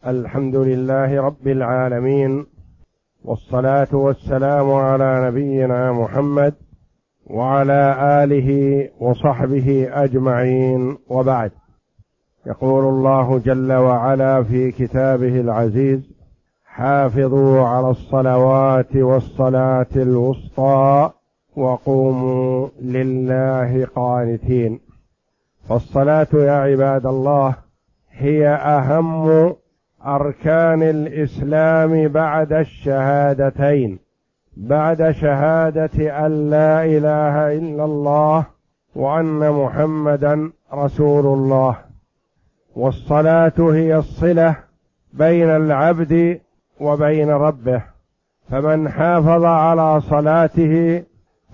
الحمد لله رب العالمين، والصلاة والسلام على نبينا محمد وعلى آله وصحبه أجمعين، وبعد. يقول الله جل وعلا في كتابه العزيز: حافظوا على الصلوات والصلاة الوسطى وقوموا لله قانتين. فالصلاة يا عباد الله هي أهم أركان الإسلام بعد الشهادتين، بعد شهادة أن لا إله إلا الله وأن محمدا رسول الله. والصلاة هي الصلة بين العبد وبين ربه، فمن حافظ على صلاته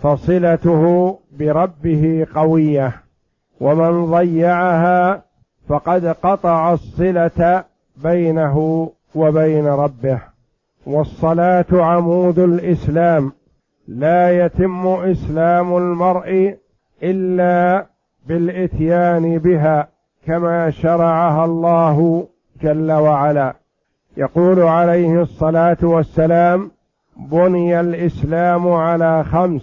فصلته بربه قوية، ومن ضيعها فقد قطع الصلة بينه وبين ربه. والصلاة عمود الإسلام، لا يتم إسلام المرء إلا بالإتيان بها كما شرعها الله جل وعلا. يقول عليه الصلاة والسلام: بني الإسلام على 5: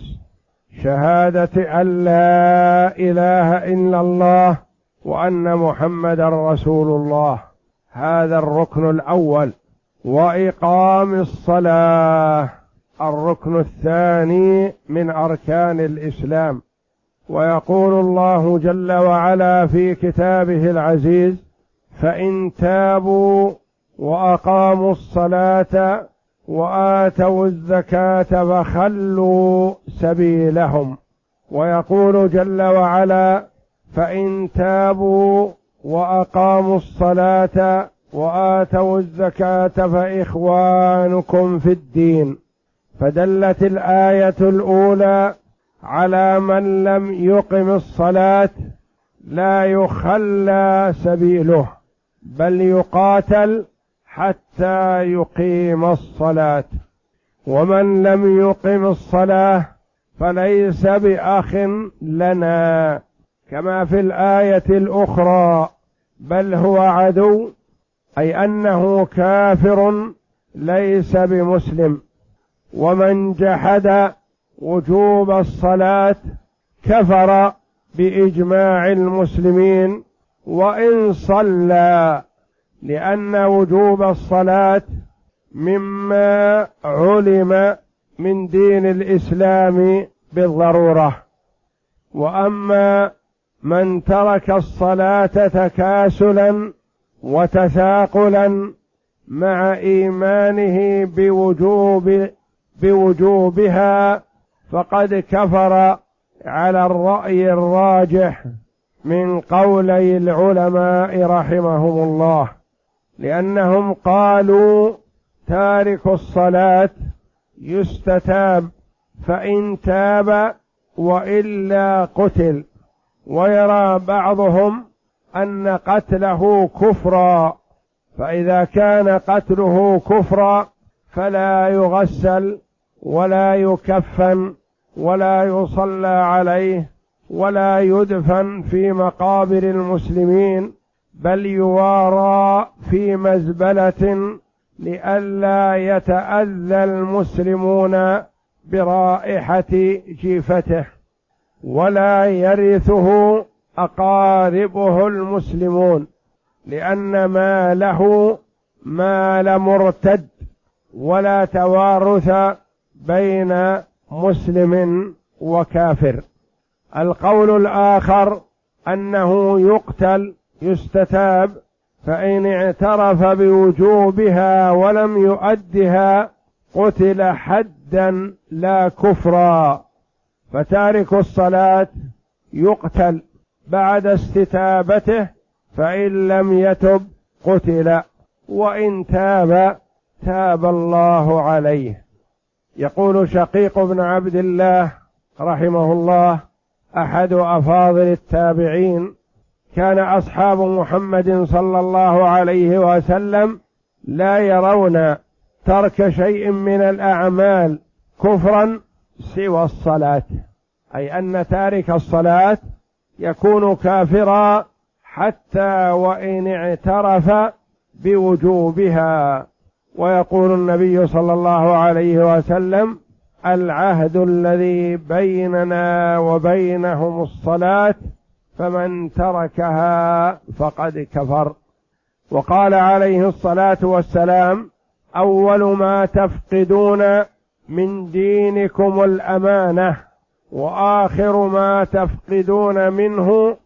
شهادة أن لا إله إلا الله وأن محمدا رسول الله، هذا الركن الأول. وإقام الصلاة الركن الثاني من أركان الإسلام. ويقول الله جل وعلا في كتابه العزيز: فإن تابوا وأقاموا الصلاة وآتوا الزكاة فخلوا سبيلهم. ويقول جل وعلا: فإن تابوا وأقاموا الصلاة وآتوا الزكاة فإخوانكم في الدين. فدلت الآية الأولى على من لم يقم الصلاة لا يخلى سبيله، بل يقاتل حتى يقيم الصلاة. ومن لم يقم الصلاة فليس بأخ لنا، كما في الآية الأخرى: بل هو عدو، أي أنه كافر ليس بمسلم. ومن جحد وجوب الصلاة كفر بإجماع المسلمين وإن صلى، لأن وجوب الصلاة مما علم من دين الإسلام بالضرورة. وأما من ترك الصلاة تكاسلا وتثاقلا مع إيمانه بوجوبها فقد كفر على الرأي الراجح من قولي العلماء رحمهم الله، لأنهم قالوا: تارك الصلاة يستتاب فإن تاب وإلا قتل. ويرى بعضهم أن قتله كفرا، فإذا كان قتله كفرا فلا يغسل ولا يكفن ولا يصلى عليه ولا يدفن في مقابر المسلمين، بل يوارى في مزبلة لئلا يتأذى المسلمون برائحة جيفته، ولا يرثه أقاربه المسلمون، لأن ماله مال مرتد، ولا توارث بين مسلم وكافر. القول الآخر أنه يقتل يستتاب، فإن اعترف بوجوبها ولم يؤدها قتل حدا لا كفرا. فتارك الصلاة يقتل بعد استتابته، فإن لم يتب قتل، وإن تاب تاب الله عليه. يقول شقيق بن عبد الله رحمه الله أحد أفاضل التابعين: كان أصحاب محمد صلى الله عليه وسلم لا يرون ترك شيء من الأعمال كفرا سوى الصلاة، أي أن تارك الصلاة يكون كافرا حتى وإن اعترف بوجوبها. ويقول النبي صلى الله عليه وسلم: العهد الذي بيننا وبينهم الصلاة، فمن تركها فقد كفر. وقال عليه الصلاة والسلام: أول ما تفقدون من دينكم الأمانة، وآخر ما تفقدون منه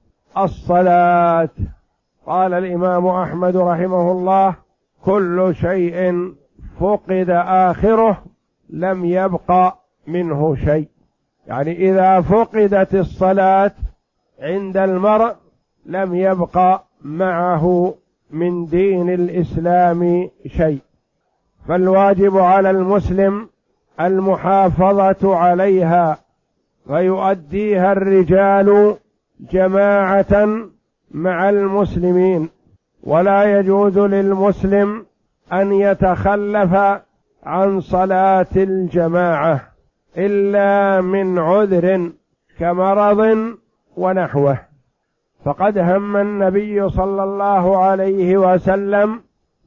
الصلاة. قال الإمام أحمد رحمه الله: كل شيء فقد آخره لم يبق منه شيء. يعني إذا فقدت الصلاة عند المرء لم يبق معه من دين الإسلام شيء. فالواجب على المسلم المحافظة عليها، فيؤديها الرجال جماعة مع المسلمين، ولا يجوز للمسلم أن يتخلف عن صلاة الجماعة إلا من عذر كمرض ونحوه. فقد هم النبي صلى الله عليه وسلم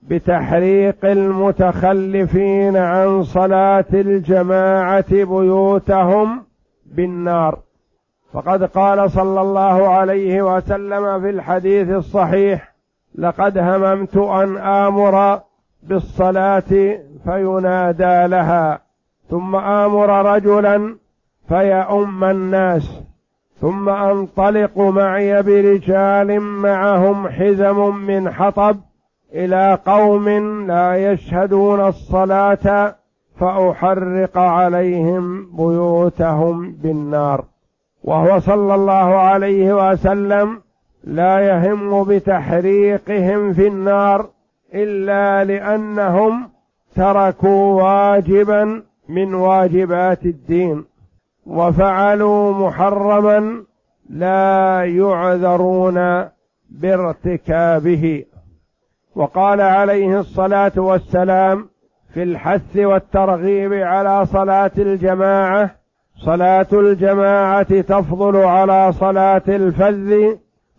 بتحريق المتخلفين عن صلاة الجماعة بيوتهم بالنار. فقد قال صلى الله عليه وسلم في الحديث الصحيح: لقد هممت أن آمر بالصلاة فينادى لها، ثم آمر رجلا فيؤم الناس، ثم أنطلق معي برجال معهم حزم من حطب إلى قوم لا يشهدون الصلاة فأحرق عليهم بيوتهم بالنار. وهو صلى الله عليه وسلم لا يهم بتحريقهم في النار إلا لأنهم تركوا واجبا من واجبات الدين وفعلوا محرما لا يعذرون بارتكابه. وقال عليه الصلاة والسلام في الحث والترغيب على صلاة الجماعة: صلاة الجماعة تفضل على صلاة الفذ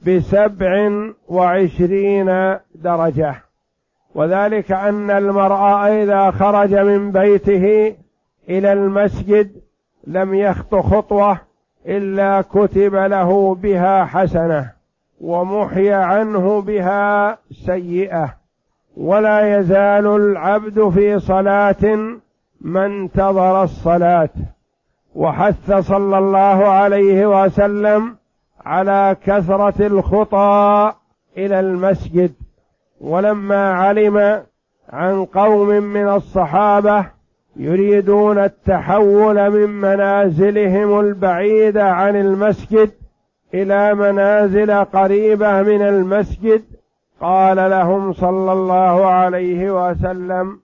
ب27 درجة. وذلك أن المرء إذا خرج من بيته إلى المسجد لم يخط خطوة إلا كتب له بها حسنة ومحي عنه بها سيئة. ولا يزال العبد في صلاة ما انتظر الصلاة. وحث صلى الله عليه وسلم على كثرة الخطى إلى المسجد. ولما علم عن قوم من الصحابة يريدون التحول من منازلهم البعيدة عن المسجد إلى منازل قريبة من المسجد، قال لهم صلى الله عليه وسلم: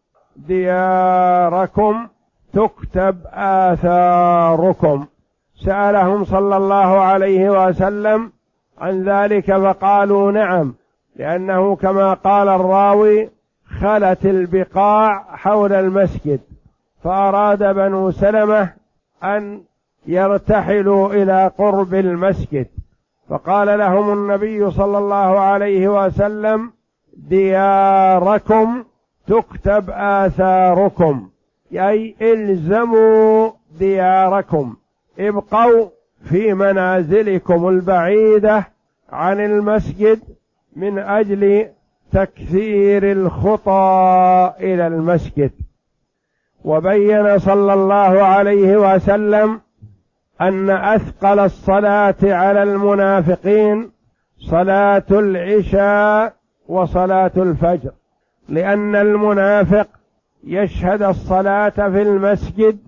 دياركم تكتب آثاركم. سألهم صلى الله عليه وسلم عن ذلك فقالوا: نعم، لأنه كما قال الراوي: خلت البقاع حول المسجد، فأراد بنو سلمة أن يرتحلوا إلى قرب المسجد، فقال لهم النبي صلى الله عليه وسلم: دياركم تكتب آثاركم، أي إلزموا دياركم، ابقوا في منازلكم البعيدة عن المسجد من أجل تكثير الخطى إلى المسجد. وبين صلى الله عليه وسلم أن أثقل الصلاة على المنافقين صلاة العشاء وصلاة الفجر، لأن المنافق يشهد الصلاة في المسجد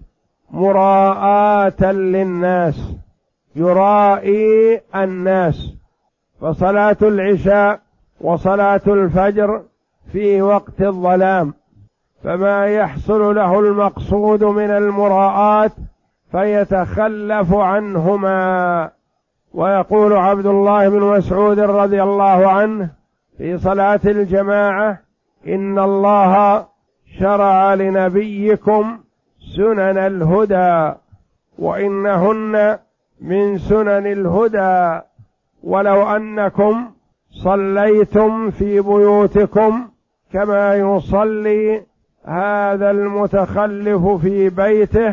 مراءة للناس، يرائي الناس. فصلاة العشاء وصلاة الفجر في وقت الظلام، فما يحصل له المقصود من المراءات فيتخلف عنهما. ويقول عبد الله بن مسعود رضي الله عنه في صلاة الجماعة: إن الله شرع لنبيكم سنن الهدى وإنهن من سنن الهدى، ولو أنكم صليتم في بيوتكم كما يصلي هذا المتخلف في بيته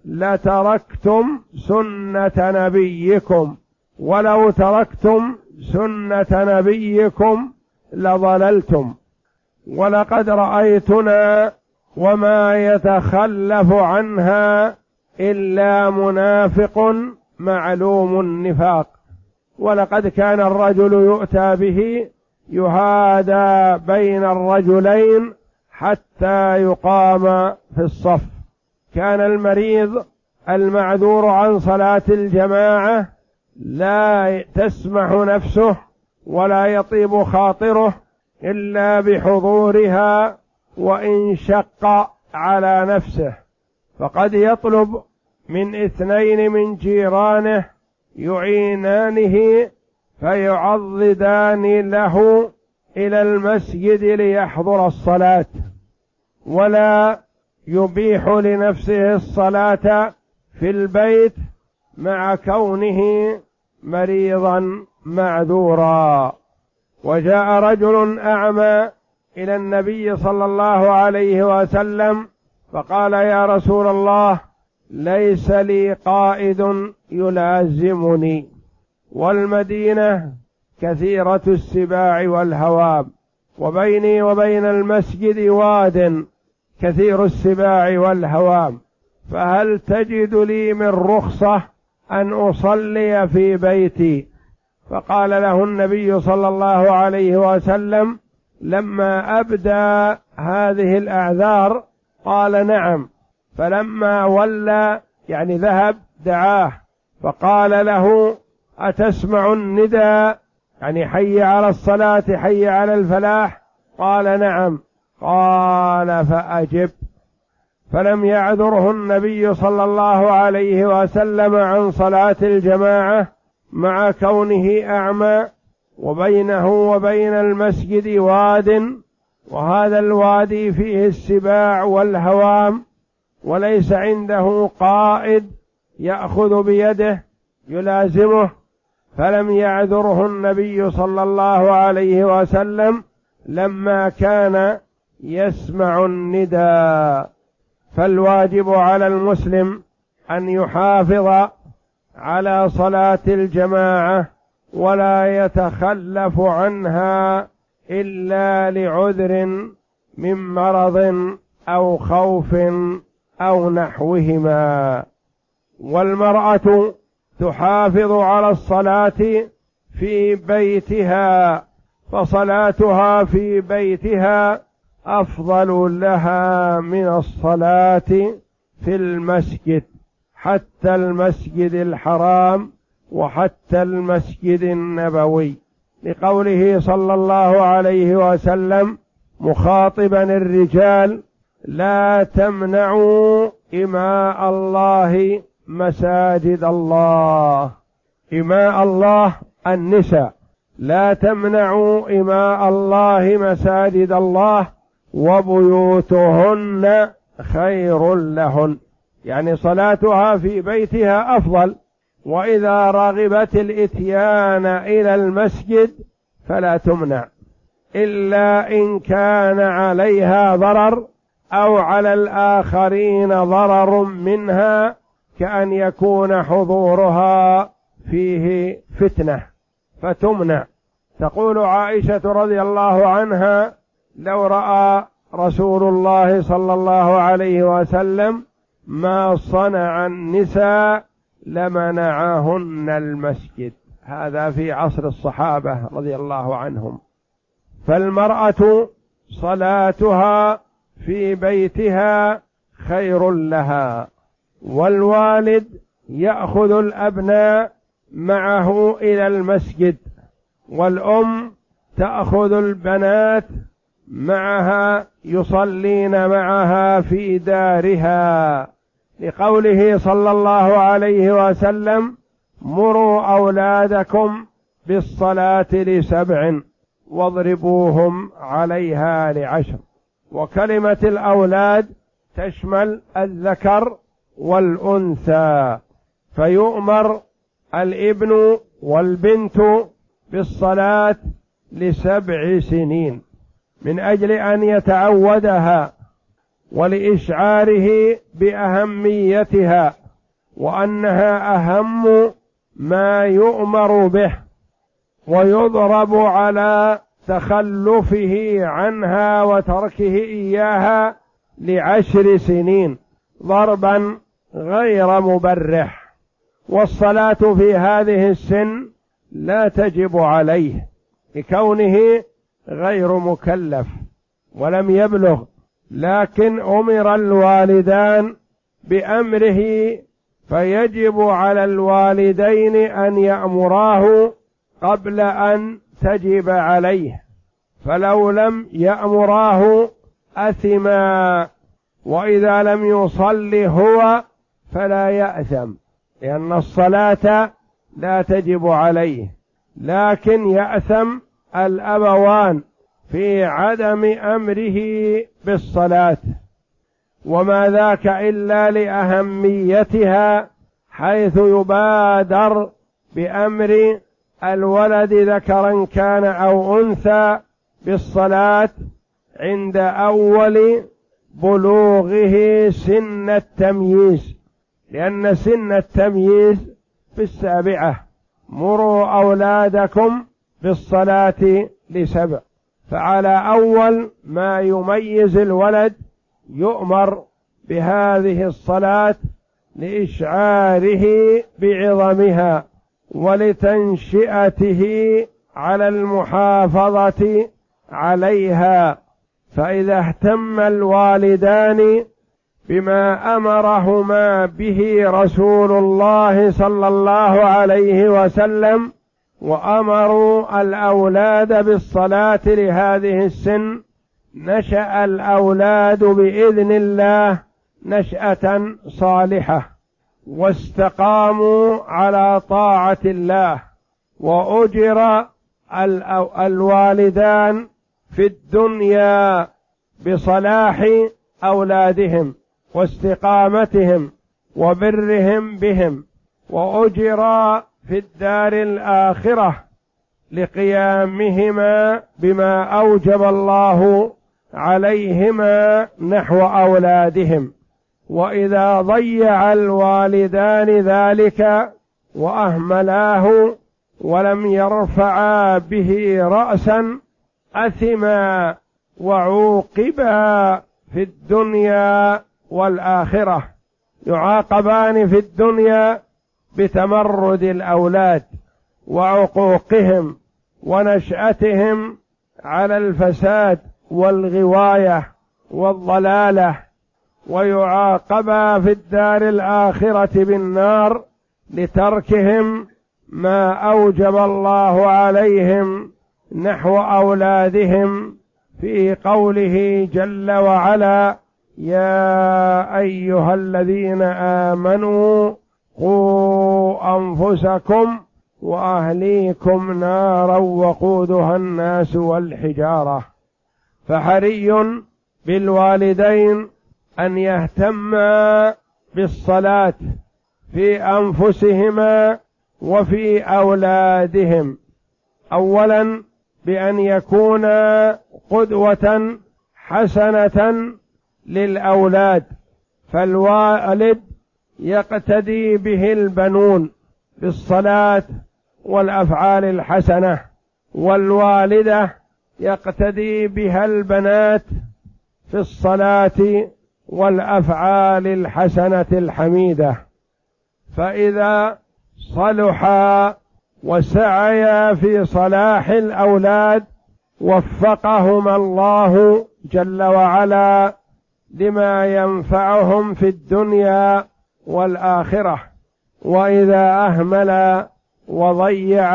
لتركتم سنة نبيكم، ولو تركتم سنة نبيكم لضللتم. ولقد رأيتنا وما يتخلف عنها إلا منافق معلوم النفاق. ولقد كان الرجل يؤتى به يهادى بين الرجلين حتى يقام في الصف. كان المريض المعذور عن صلاة الجماعة لا تسمح نفسه ولا يطيب خاطره إلا بحضورها وإن شق على نفسه، فقد يطلب من 2 من جيرانه يعينانه فيعضدان له إلى المسجد ليحضر الصلاة، ولا يبيح لنفسه الصلاة في البيت مع كونه مريضا معذورا. وجاء رجل أعمى إلى النبي صلى الله عليه وسلم فقال: يا رسول الله، ليس لي قائد يلازمني، والمدينة كثيرة السباع والهوام، وبيني وبين المسجد واد كثير السباع والهوام، فهل تجد لي من رخصة أن أصلي في بيتي؟ فقال له النبي صلى الله عليه وسلم لما أبدى هذه الأعذار قال: نعم. فلما ولى يعني ذهب دعاه فقال له: أتسمع النداء؟ يعني حي على الصلاة، حي على الفلاح. قال: نعم. قال: فأجب. فلم يعذره النبي صلى الله عليه وسلم عن صلاة الجماعة مع كونه أعمى، وبينه وبين المسجد واد، وهذا الوادي فيه السباع والهوام، وليس عنده قائد يأخذ بيده يلازمه، فلم يعذره النبي صلى الله عليه وسلم لما كان يسمع النداء. فالواجب على المسلم أن يحافظ على صلاة الجماعة ولا يتخلف عنها إلا لعذر من مرض أو خوف أو نحوهما. والمرأة تحافظ على الصلاة في بيتها، فصلاتها في بيتها أفضل لها من الصلاة في المسجد، حتى المسجد الحرام وحتى المسجد النبوي، لقوله صلى الله عليه وسلم مخاطبا الرجال: لا تمنعوا إماء الله مساجد الله. إماء الله النساء، لا تمنعوا إماء الله مساجد الله وبيوتهن خير لهن، يعني صلاتها في بيتها أفضل. وإذا رغبت الإتيان إلى المسجد فلا تمنع إلا إن كان عليها ضرر أو على الآخرين ضرر منها، كأن يكون حضورها فيه فتنة فتمنع. تقول عائشة رضي الله عنها: لو رأى رسول الله صلى الله عليه وسلم ما صنع النساء لمنعهن المسجد. هذا في عصر الصحابة رضي الله عنهم. فالمرأة صلاتها في بيتها خير لها، والوالد يأخذ الأبناء معه إلى المسجد، والأم تأخذ البنات معها يصلين معها في دارها، لقوله صلى الله عليه وسلم: مروا أولادكم بالصلاة ل7 واضربوهم عليها ل10. وكلمة الأولاد تشمل الذكر والأنثى، فيؤمر الابن والبنت بالصلاة ل7 سنين، من أجل أن يتعودها، ولإشعاره بأهميتها، وأنها أهم ما يؤمر به، ويضرب على تخلفه عنها وتركه إياها ل10 سنين ضربا غير مبرح. والصلاة في هذه السن لا تجب عليه لكونه غير مكلف ولم يبلغ، لكن أمر الوالدان بأمره، فيجب على الوالدين أن يأمراه قبل أن تجب عليه، فلو لم يأمراه أثما، وإذا لم يصل هو فلا يأثم، لأن الصلاة لا تجب عليه، لكن يأثم الأبوان في عدم أمره بالصلاة، وما ذاك إلا لأهميتها، حيث يبادر بأمر الولد ذكرا كان أو أنثى بالصلاة عند أول بلوغه سن التمييز، لأن سن التمييز في 7، مروا أولادكم بالصلاة ل7، فعلى أول ما يميز الولد يؤمر بهذه الصلاة لإشعاره بعظمها ولتنشئته على المحافظة عليها. فإذا اهتم الوالدان بما أمرهما به رسول الله صلى الله عليه وسلم، وأمروا الأولاد بالصلاة لهذه السن، نشأ الأولاد بإذن الله نشأة صالحة، واستقاموا على طاعة الله، وأجر الوالدان في الدنيا بصلاح أولادهم واستقامتهم وبرهم بهم، وأجر في الدار الآخرة لقيامهما بما أوجب الله عليهما نحو أولادهم. وإذا ضيع الوالدان ذلك وأهملاه ولم يرفعا به رأسا أثما وعوقبا في الدنيا والآخرة، يعاقبان في الدنيا بتمرد الأولاد وعقوقهم ونشأتهم على الفساد والغواية والضلالة، ويعاقبا في الدار الآخرة بالنار لتركهم ما أوجب الله عليهم نحو أولادهم في قوله جل وعلا: يا أيها الذين آمنوا قوا أنفسكم وأهليكم نارا وقودها الناس والحجارة. فحري بالوالدين أن يهتما بالصلاة في أنفسهما وفي أولادهم، أولا بأن يكونا قدوة حسنة للأولاد، فالوالد يقتدي به البنون بالصلاة والأفعال الحسنة، والوالدة يقتدي بها البنات في الصلاة والأفعال الحسنة الحميدة. فإذا صلحا وسعيا في صلاح الأولاد وفقهما الله جل وعلا لما ينفعهم في الدنيا والآخرة، وإذا أهمل وضيع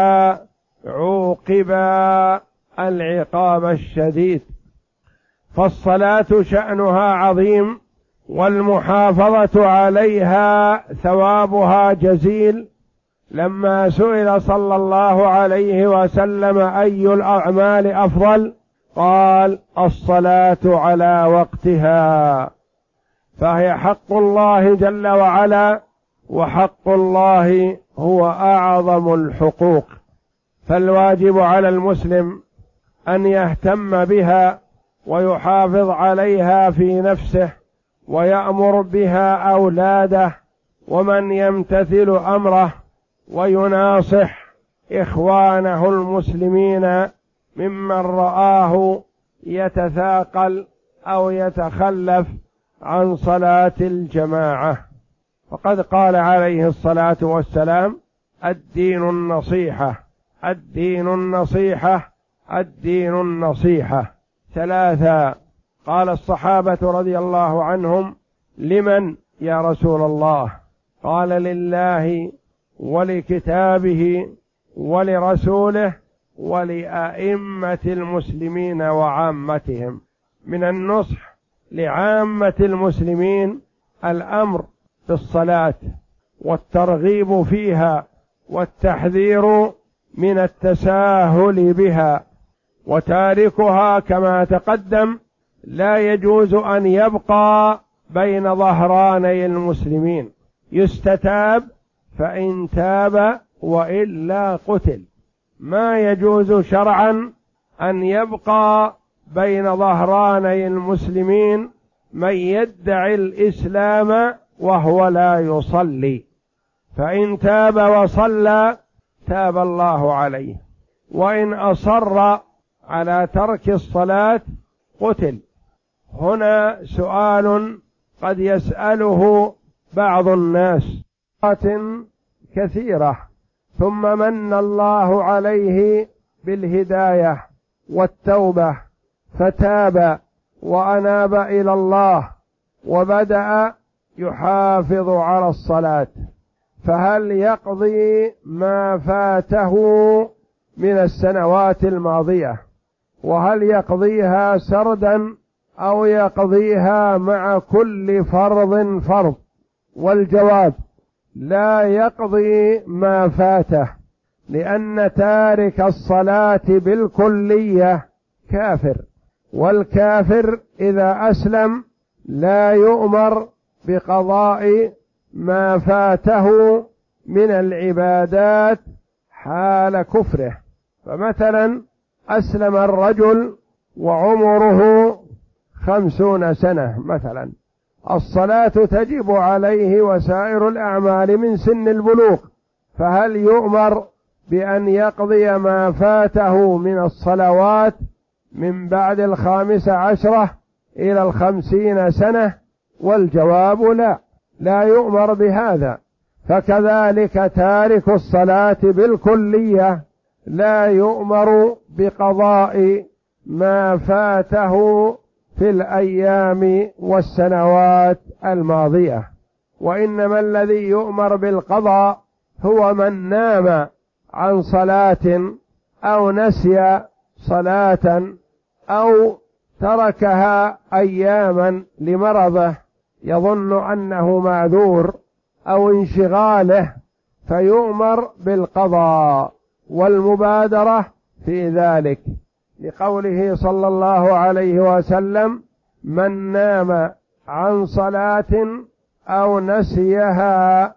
عوقبا العقاب الشديد. فالصلاة شأنها عظيم، والمحافظة عليها ثوابها جزيل. لما سئل صلى الله عليه وسلم أي الأعمال أفضل، قال: الصلاة على وقتها، فهي حق الله جل وعلا، وحق الله هو أعظم الحقوق، فالواجب على المسلم أن يهتم بها ويحافظ عليها في نفسه ويأمر بها أولاده ومن يمتثل أمره، ويناصح إخوانه المسلمين ممن رآه يتثاقل أو يتخلف عن صلاة الجماعة. فقد قال عليه الصلاة والسلام: الدين النصيحة، الدين النصيحة، الدين النصيحة. ثلاثا. قال الصحابة رضي الله عنهم: لمن يا رسول الله؟ قال: لله ولكتابه ولرسوله ولأئمة المسلمين وعامتهم. من النصح لعامة المسلمين الأمر بالصلاة والترغيب فيها والتحذير من التساهل بها، وتاركها كما تقدم لا يجوز أن يبقى بين ظهراني المسلمين، يستتاب فإن تاب وإلا قتل. ما يجوز شرعا أن يبقى بين ظهراني المسلمين من يدعي الإسلام وهو لا يصلي، فإن تاب وصلى تاب الله عليه، وإن أصر على ترك الصلاة قتل. هنا سؤال قد يسأله بعض الناس كثيرة، ثم من الله عليه بالهداية والتوبة فتاب وأناب إلى الله وبدأ يحافظ على الصلاة، فهل يقضي ما فاته من السنوات الماضية؟ وهل يقضيها سردا أو يقضيها مع كل فرض فرض؟ والجواب: لا يقضي ما فاته، لأن تارك الصلاة بالكلية كافر، والكافر إذا أسلم لا يؤمر بقضاء ما فاته من العبادات حال كفره. فمثلا أسلم الرجل وعمره 50 سنة مثلا، الصلاة تجب عليه وسائر الأعمال من سن البلوغ، فهل يؤمر بأن يقضي ما فاته من الصلوات من بعد 15 إلى 50 سنة؟ والجواب لا، لا يؤمر بهذا. فكذلك تارك الصلاة بالكلية لا يؤمر بقضاء ما فاته في الأيام والسنوات الماضية، وإنما الذي يؤمر بالقضاء هو من نام عن صلاة أو نسي صلاة أو تركها أياما لمرضه يظن أنه معذور أو انشغاله، فيؤمر بالقضاء والمبادرة في ذلك، لقوله صلى الله عليه وسلم: من نام عن صلاة أو نسيها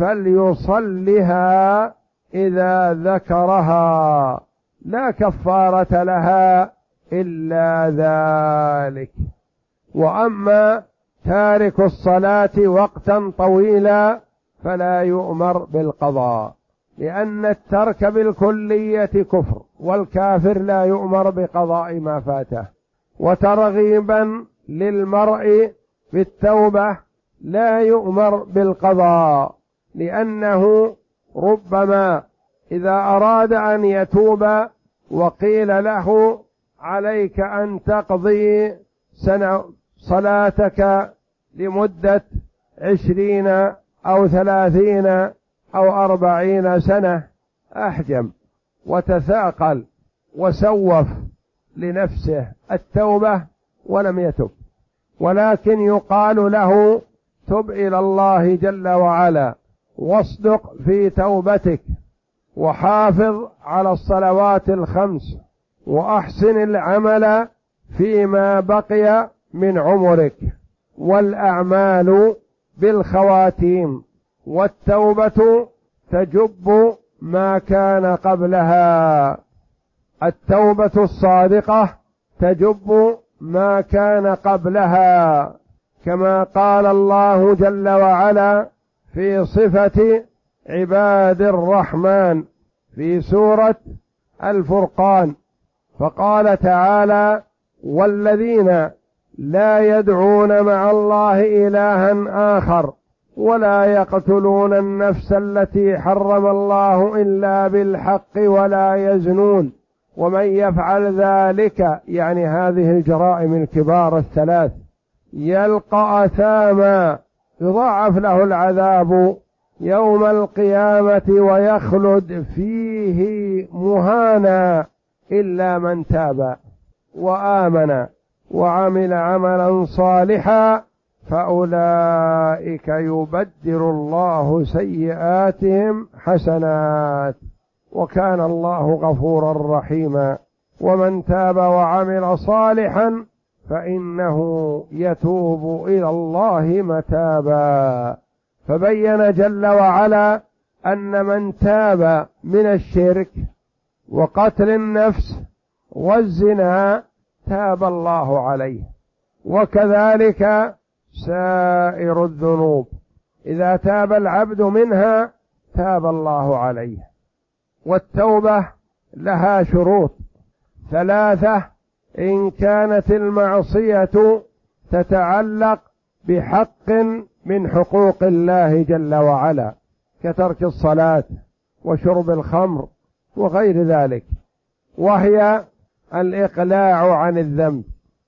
فليصلها إذا ذكرها، لا كفارة لها إلا ذلك. وأما تارك الصلاة وقتا طويلا فلا يؤمر بالقضاء، لأن الترك بالكلية كفر، والكافر لا يؤمر بقضاء ما فاته. وترغيبا للمرء بالتوبة لا يؤمر بالقضاء، لأنه ربما إذا أراد أن يتوب وقيل له: عليك أن تقضي صلاتك لمدة 20 أو 30 أو 40 سنة، أحجم وتثاقل وسوف لنفسه التوبة ولم يتب، ولكن يقال له: تب إلى الله جل وعلا واصدق في توبتك، وحافظ على الصلوات الخمس، وأحسن العمل فيما بقي من عمرك، والأعمال بالخواتيم، والتوبة تجب ما كان قبلها. التوبة الصادقة تجب ما كان قبلها، كما قال الله جل وعلا في صفة عباد الرحمن في سورة الفرقان، فقال تعالى: والذين لا يدعون مع الله إلها آخر ولا يقتلون النفس التي حرم الله إلا بالحق ولا يزنون ومن يفعل ذلك، يعني هذه الجرائم الكبار الثلاث، يلقى أثاما يضاعف له العذاب يوم القيامة ويخلد فيه مهانا إلا من تاب وآمن وعمل عملا صالحا فأولئك يبدل الله سيئاتهم حسنات وكان الله غفورا رحيما. ومن تاب وعمل صالحا فإنه يتوب إلى الله متابا. فبين جل وعلا أن من تاب من الشرك وقتل النفس والزنا تاب الله عليه، وكذلك سائر الذنوب إذا تاب العبد منها تاب الله عليه. والتوبة لها شروط ثلاثة: إن كانت المعصية تتعلق بحق من حقوق الله جل وعلا كترك الصلاة وشرب الخمر وغير ذلك، وهي الإقلاع عن الذنب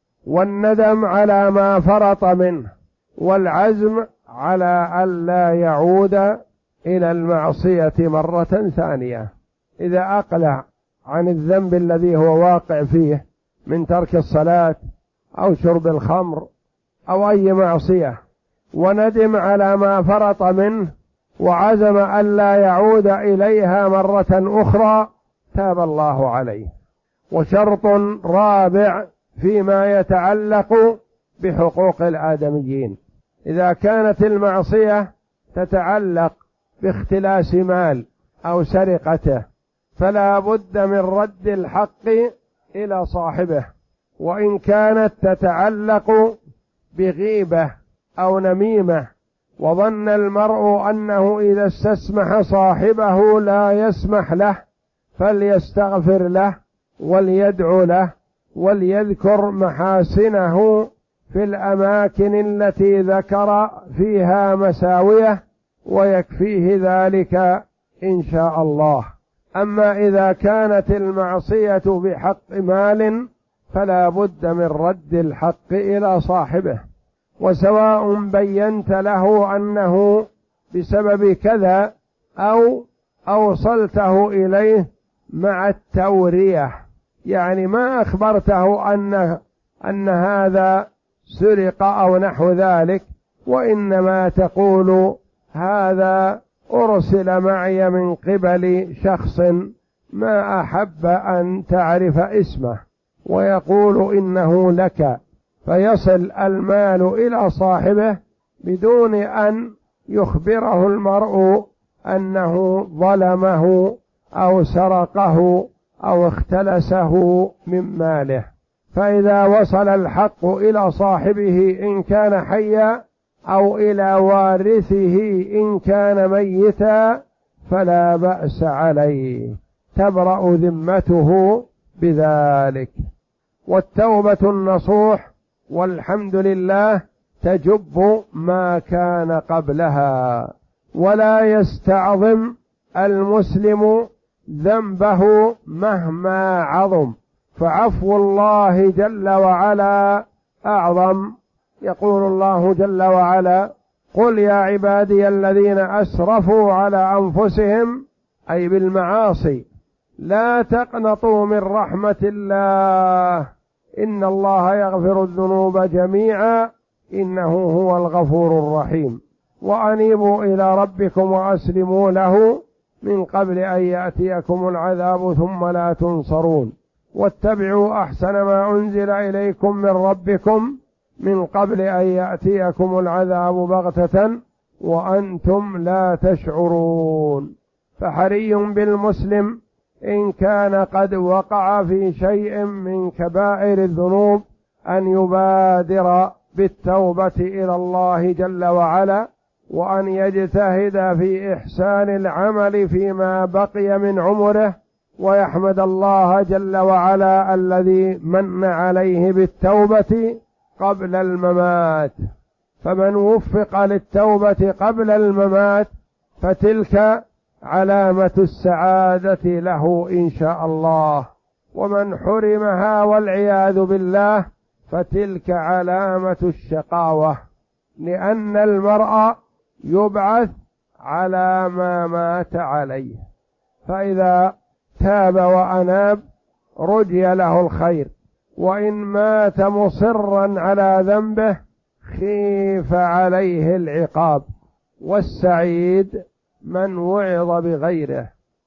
والندم على ما فرط منه والعزم على ألا يعود إلى المعصية مرة ثانية. إذا أقلع عن الذنب الذي هو واقع فيه من ترك الصلاة أو شرب الخمر أو أي معصية وندم على ما فرط منه وعزم ألا يعود إليها مرة أخرى تاب الله عليه. وشرط رابع فيما يتعلق بحقوق الآدميين: إذا كانت المعصية تتعلق باختلاس مال أو سرقته فلا بد من رد الحق إلى صاحبه، وإن كانت تتعلق بغيبة أو نميمة وظن المرء أنه إذا استسمح صاحبه لا يسمح له فليستغفر له وليدعو له وليذكر محاسنه في الأماكن التي ذكر فيها مساويه ويكفيه ذلك إن شاء الله. أما إذا كانت المعصية بحق مال فلا بد من رد الحق إلى صاحبه، وسواء بينت له أنه بسبب كذا أو أوصلته إليه مع التورية، يعني ما أخبرته أن هذا سرق أو نحو ذلك، وإنما تقول هذا أرسل معي من قبل شخص ما أحب أن تعرف اسمه ويقول إنه لك، فيصل المال إلى صاحبه بدون أن يخبره المرء أنه ظلمه أو سرقه أو اختلسه من ماله. فإذا وصل الحق إلى صاحبه إن كان حيا أو إلى وارثه إن كان ميتا فلا بأس عليه، تبرأ ذمته بذلك. والتوبة النصوح والحمد لله تجب ما كان قبلها، ولا يستعظم المسلم ذنبه مهما عظم، فعفو الله جل وعلا أعظم. يقول الله جل وعلا: قل يا عبادي الذين أسرفوا على أنفسهم، أي بالمعاصي، لا تقنطوا من رحمة الله إن الله يغفر الذنوب جميعا إنه هو الغفور الرحيم، وأنيبوا إلى ربكم وأسلموا له من قبل أن يأتيكم العذاب ثم لا تنصرون، واتبعوا أحسن ما أنزل إليكم من ربكم من قبل أن يأتيكم العذاب بغتة وأنتم لا تشعرون. فحري بالمسلم إن كان قد وقع في شيء من كبائر الذنوب أن يبادر بالتوبة إلى الله جل وعلا، وأن يجتهد في إحسان العمل فيما بقي من عمره، ويحمد الله جل وعلا الذي من عليه بالتوبة قبل الممات. فمن وفق للتوبة قبل الممات فتلك علامة السعادة له إن شاء الله، ومن حرمها والعياذ بالله فتلك علامة الشقاوة، لأن المرء يبعث على ما مات عليه، فإذا تاب وأناب رجي له الخير، وإن مات مصرا على ذنبه خيف عليه العقاب. والسعيد من وعظ بغيره،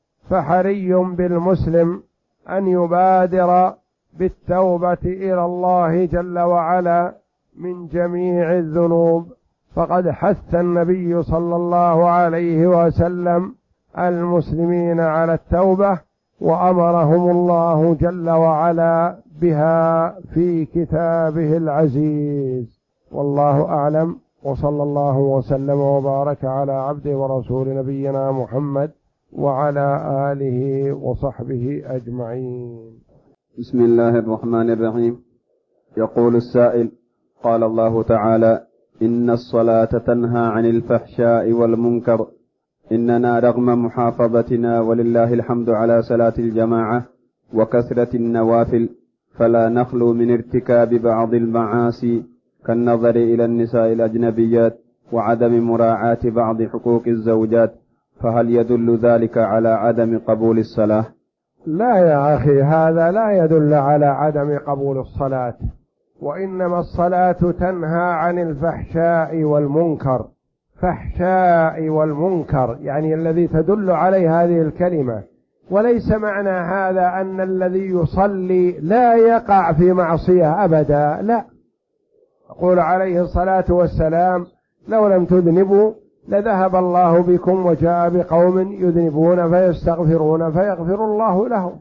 فحري بالمسلم أن يبادر بالتوبة إلى الله جل وعلا من جميع الذنوب، فقد حث النبي صلى الله عليه وسلم المسلمين على التوبة، وأمرهم الله جل وعلا بها في كتابه العزيز. والله أعلم، وصلى الله وسلم وبارك على عبده ورسول نبينا محمد وعلى آله وصحبه أجمعين. بسم الله الرحمن الرحيم. يقول السائل: قال الله تعالى: إن الصلاة تنهى عن الفحشاء والمنكر. إننا رغم محافظتنا ولله الحمد على صلاة الجماعة وكثرة النوافل فلا نخلو من ارتكاب بعض المعاصي كالنظر إلى النساء الأجنبيات وعدم مراعاة بعض حقوق الزوجات، فهل يدل ذلك على عدم قبول الصلاة؟ لا يا أخي، هذا لا يدل على عدم قبول الصلاة، وإنما الصلاة تنهى عن الفحشاء والمنكر. فحشاء والمنكر يعني الذي تدل عليه هذه الكلمة، وليس معنى هذا أن الذي يصلي لا يقع في معصية أبدا، لا. يقول عليه الصلاة والسلام: لو لم تذنبوا لذهب الله بكم وجاء بقوم يذنبون فيستغفرون فيغفر الله لهم.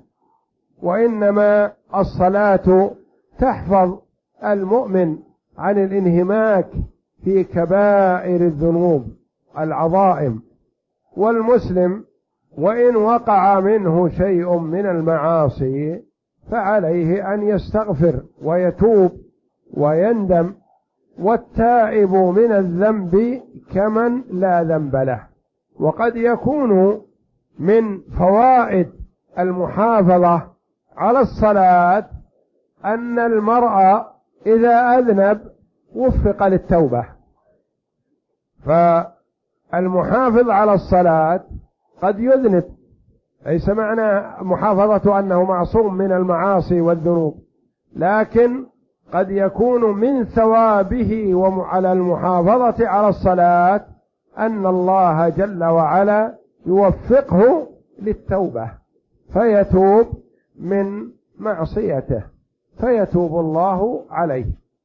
وإنما الصلاة تحفظ المؤمن عن الانهماك في كبائر الذنوب العظائم، والمسلم وإن وقع منه شيء من المعاصي فعليه أن يستغفر ويتوب ويندم، والتائب من الذنب كمن لا ذنب له. وقد يكون من فوائد المحافظة على الصلاة أن المرء إذا أذنب وفق للتوبة، فالمحافظ على الصلاة قد يذنب، ليس معنى محافظة أنه معصوم من المعاصي والذنوب، لكن قد يكون من ثوابه وعلى المحافظة على الصلاة أن الله جل وعلا يوفقه للتوبة فيتوب من معصيته فيتوب الله عليه.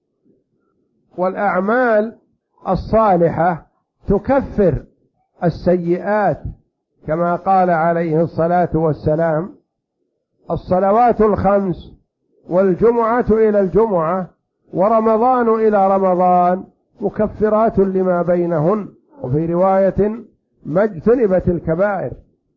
والأعمال الصالحة تكفر السيئات، كما قال عليه الصلاة والسلام: الصلوات الخمس والجمعة إلى الجمعة ورمضان إلى رمضان مكفرات لما بينهن، وفي رواية ما اجتنبت الكبائر.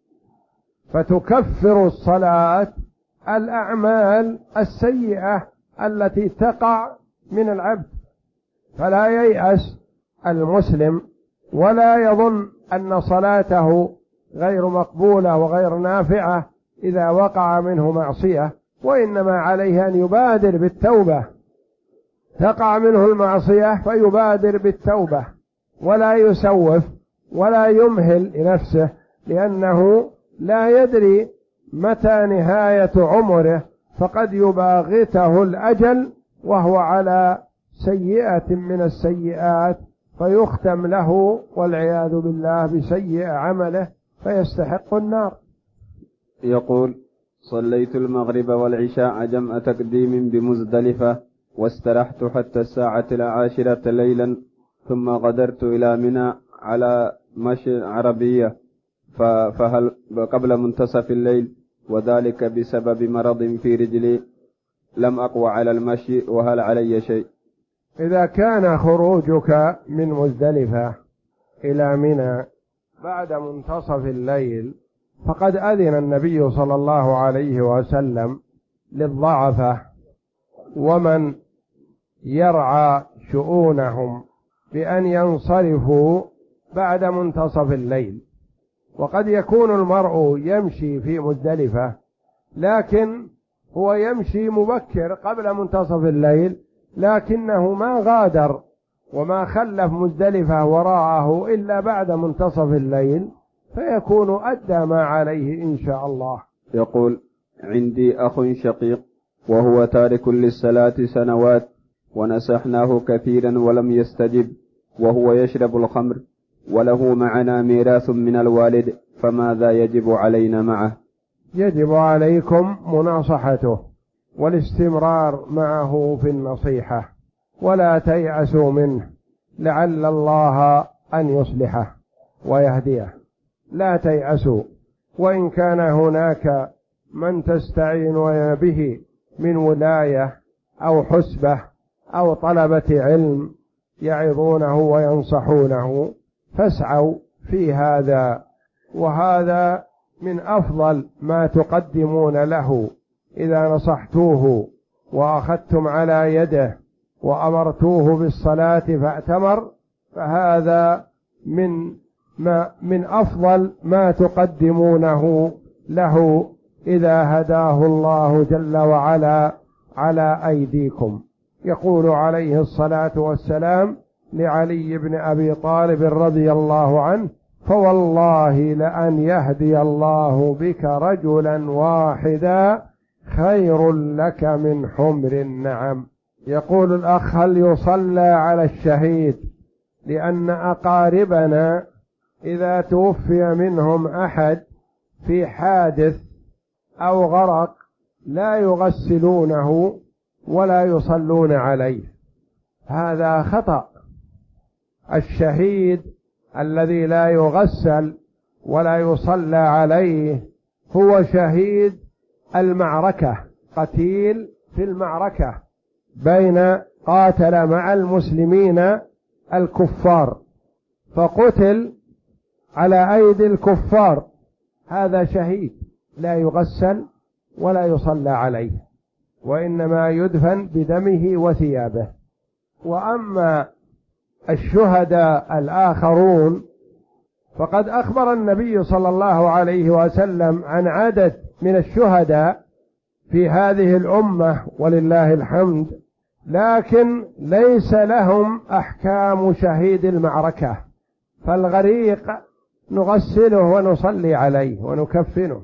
فتكفر الصلاة الأعمال السيئة التي تقع من العبد، فلا ييأس المسلم ولا يظن أن صلاته غير مقبولة وغير نافعة إذا وقع منه معصية، وإنما عليه أن يبادر بالتوبة. تقع منه المعصية فيبادر بالتوبة ولا يسوف ولا يمهل لنفسه، لأنه لا يدري متى نهاية عمره، فقد يباغته الأجل وهو على سيئة من السيئات فيختم له والعياذ بالله بسيء عمله فيستحق النار. يقول: صليت المغرب والعشاء جمع تقديم بمزدلفة، واسترحت حتى الساعة 10 ليلا، ثم غدرت إلى منى على مشي عربية، فهل قبل منتصف الليل، وذلك بسبب مرض في رجلي، لم أقوى على المشي وهل علي شيء؟ إذا كان خروجك من مزدلفة إلى منى بعد منتصف الليل فقد أذن النبي صلى الله عليه وسلم للضعفة ومن يرعى شؤونهم بأن ينصرفوا بعد منتصف الليل. وقد يكون المرء يمشي في مزدلفة لكن هو يمشي مبكر قبل منتصف الليل لكنه ما غادر وما خلف مزدلفة وراءه إلا بعد منتصف الليل فيكون أدى ما عليه إن شاء الله. يقول: عندي أخ شقيق وهو تارك للصلاة سنوات ونصحناه كثيرا ولم يستجب وهو يشرب الخمر وله معنا ميراث من الوالد فماذا يجب علينا معه؟ يجب عليكم مناصحته والاستمرار معه في النصيحة ولا تيأسوا منه لعل الله أن يصلحه ويهديه. لا تيأسوا وإن كان هناك من تستعين به من ولاية أو حسبة أو طلبة علم يعظونه وينصحونه فاسعوا في هذا، وهذا من أفضل ما تقدمون له إذا نصحتوه وأخذتم على يده وأمرتوه بالصلاة فأتمر فهذا من أفضل ما تقدمونه له إذا هداه الله جل وعلا على أيديكم. يقول عليه الصلاة والسلام لعلي بن أبي طالب رضي الله عنه: فوالله لأن يهدي الله بك رجلا واحدا خير لك من حمر النعم. يقول الأخ: هل يصلى على الشهيد؟ لأن أقاربنا إذا توفي منهم أحد في حادث أو غرق لا يغسلونه ولا يصلون عليه، هذا خطأ. الشهيد الذي لا يغسل ولا يصلى عليه هو شهيد المعركة، قتيل في المعركة بين قاتل مع المسلمين الكفار فقتل على أيدي الكفار، هذا شهيد لا يغسل ولا يصلى عليه وإنما يدفن بدمه وثيابه. وأما الشهداء الآخرون فقد أخبر النبي صلى الله عليه وسلم عن عدد من الشهداء في هذه الأمة ولله الحمد، لكن ليس لهم أحكام شهيد المعركة، فالغريق نغسله ونصلي عليه ونكفنه،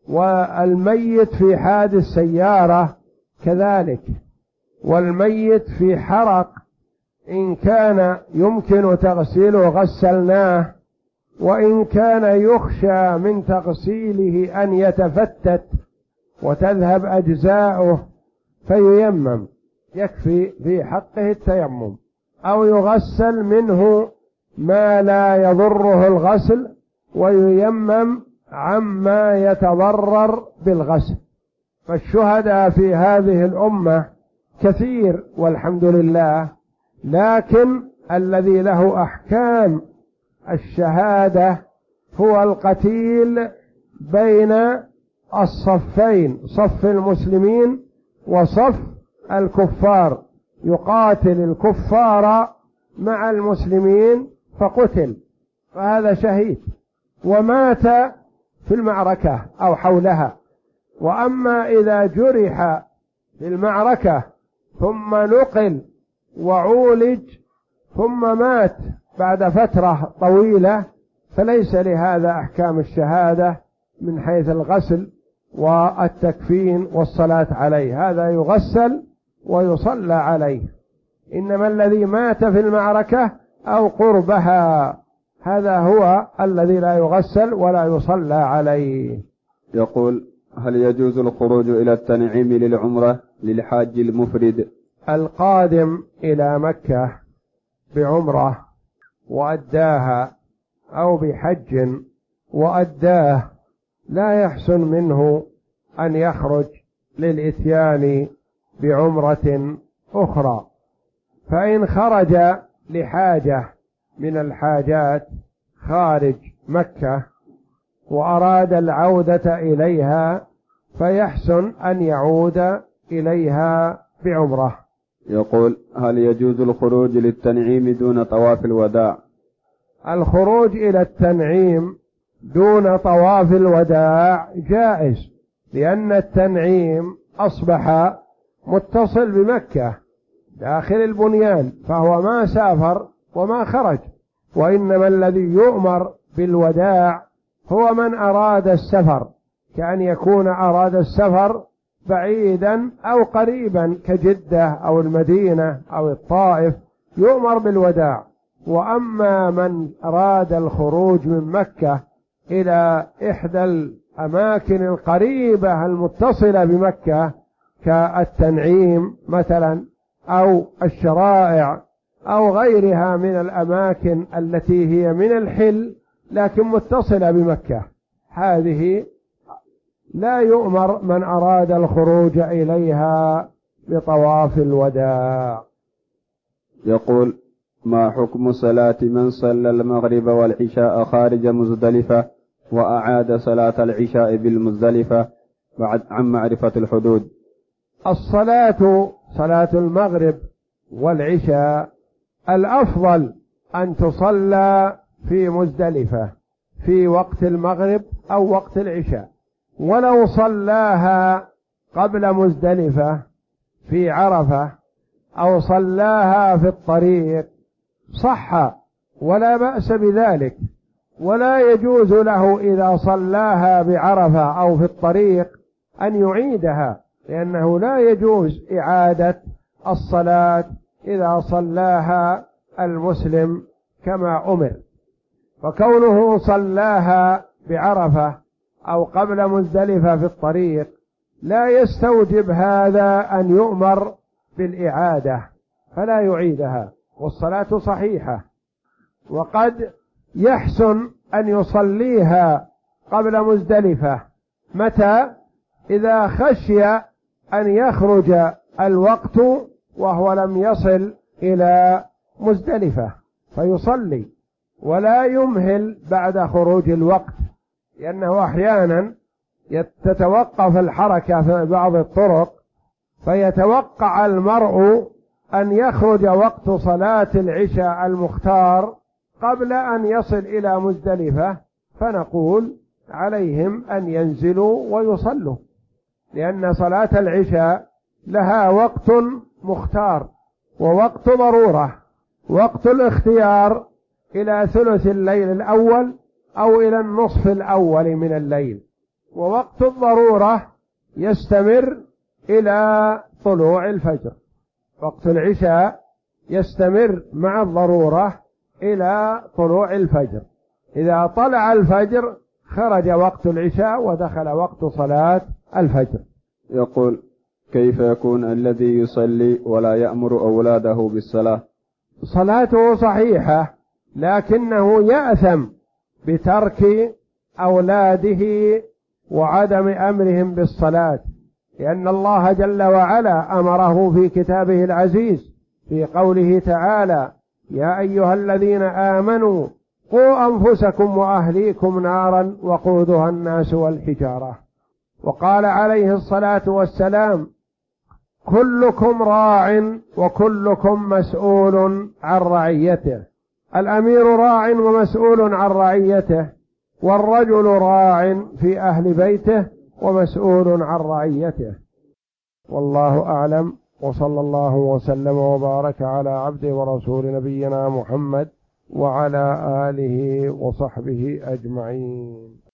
والميت في حادث سيارة كذلك، والميت في حرق إن كان يمكن تغسيله غسلناه، وإن كان يخشى من تغسيله أن يتفتت وتذهب أجزاؤه فييمم، يكفي في حقه التيمم، أو يغسل منه ما لا يضره الغسل وييمم عما يتضرر بالغسل. فالشهداء في هذه الأمة كثير والحمد لله، لكن الذي له أحكام الشهادة هو القتيل بين الصفين، صف المسلمين وصف الكفار، يقاتل الكفار مع المسلمين فقتل، فهذا شهيد ومات في المعركة أو حولها. وأما إذا جرح في المعركة ثم نقل وعولج ثم مات بعد فترة طويلة فليس لهذا أحكام الشهادة من حيث الغسل والتكفين والصلاة عليه، هذا يغسل ويصلى عليه. إنما الذي مات في المعركة أو قربها هذا هو الذي لا يغسل ولا يصلى عليه. يقول: هل يجوز الخروج إلى التنعيم للعمرة للحاج المفرد القادم إلى مكة بعمرة وأداها أو بحج وأداه لا يحسن منه أن يخرج للإتيان بعمرة أخرى. فإن خرج لحاجة من الحاجات خارج مكة وأراد العودة إليها فيحسن أن يعود إليها بعمرة. يقول: هل يجوز الخروج للتنعيم دون طواف الوداع؟ الخروج إلى التنعيم دون طواف الوداع جائز، لأن التنعيم أصبح متصل بمكة داخل البنيان، فهو ما سافر وما خرج، وإنما الذي يؤمر بالوداع هو من أراد السفر، كأن يكون أراد السفر بعيدا أو قريبا كجدة أو المدينة أو الطائف، يؤمر بالوداع. وأما من أراد الخروج من مكة إلى إحدى الأماكن القريبة المتصلة بمكة كالتنعيم مثلا أو الشرائع أو غيرها من الأماكن التي هي من الحل لكن متصلة بمكة، هذه لا يؤمر من أراد الخروج إليها بطواف الوداع. يقول: ما حكم صلاة من صلى المغرب والعشاء خارج مزدلفة وأعاد صلاة العشاء بالمزدلفة بعد عن معرفة الحدود؟ صلاة المغرب والعشاء الأفضل أن تصلى في مزدلفة في وقت المغرب أو وقت العشاء، ولو صلاها قبل مزدلفة في عرفة أو صلاها في الطريق صح ولا بأس بذلك، ولا يجوز له إذا صلاها بعرفة أو في الطريق أن يعيدها، لأنه لا يجوز إعادة الصلاة إذا صلاها المسلم كما أمر. فكونه صلاها بعرفة أو قبل مزدلفة في الطريق لا يستوجب هذا أن يؤمر بالإعادة، فلا يعيدها والصلاة صحيحة. وقد يحسن أن يصليها قبل مزدلفة متى؟ إذا خشي أن يخرج الوقت وهو لم يصل إلى مزدلفة فيصلي ولا يمهل بعد خروج الوقت، لأنه أحيانا تتوقف الحركة في بعض الطرق فيتوقع المرء أن يخرج وقت صلاة العشاء المختار قبل أن يصل إلى مزدلفة، فنقول عليهم أن ينزلوا ويصلوا، لأن صلاة العشاء لها وقت مختار ووقت ضرورة. وقت الاختيار إلى ثلث الليل الأول أو إلى النصف الأول من الليل، ووقت الضرورة يستمر إلى طلوع الفجر. وقت العشاء يستمر مع الضرورة إلى طلوع الفجر، إذا طلع الفجر خرج وقت العشاء ودخل وقت صلاة الفجر. يقول: كيف يكون الذي يصلي ولا يأمر أولاده بالصلاة؟ صلاته صحيحة لكنه يأثم بترك أولاده وعدم أمرهم بالصلاة، لأن الله جل وعلا أمره في كتابه العزيز في قوله تعالى: يا أيها الذين آمنوا قوا أنفسكم وأهليكم نارا وقودها الناس والحجارة. وقال عليه الصلاة والسلام: كلكم راع وكلكم مسؤول عن رعيته. الأمير راع ومسؤول عن رعيته، والرجل راع في أهل بيته ومسؤول عن رعيته. والله أعلم، وصلى الله وسلم وبارك على عبده ورسول نبينا محمد وعلى آله وصحبه أجمعين.